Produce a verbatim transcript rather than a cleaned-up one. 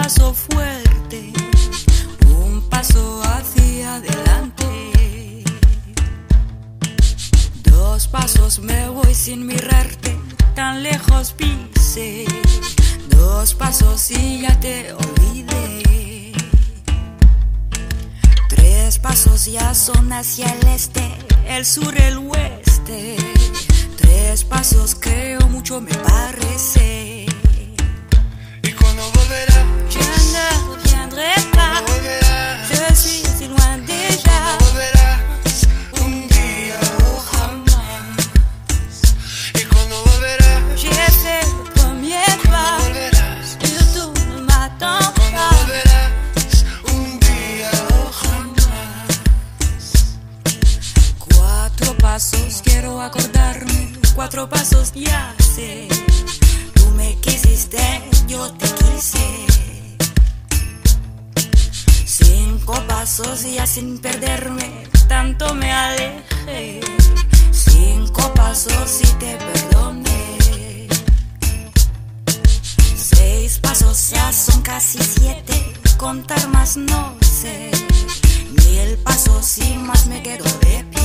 paso fuerte, un paso hacia adelante. Dos pasos me voy sin mirarte, tan lejos pisé. Dos pasos y ya te olvidé. Tres pasos ya son hacia el este, el sur, el oeste. Tres pasos creo mucho me parece. ¿Y cuando volverás? Je ne reviendrai pas. ¿Cuándo volverás? Je suis si loin déjà. ¿Cuándo volverás? Un día o jamás. ¿Y cuando volverás? J'ai fait le premier pas. ¿Cuándo volverás? Surtout ne m'attends ¿Cuándo pas. volverás? Un día o jamás. Cuatro pasos quiero acordarme. Cuatro pasos ya sé. Tú me quisiste, yo te quise. Cinco pasos ya sin perderme, tanto me alejé. Cinco pasos y te perdoné. Seis pasos ya son casi siete, contar más no sé. Mil pasos y más me quedo de pie.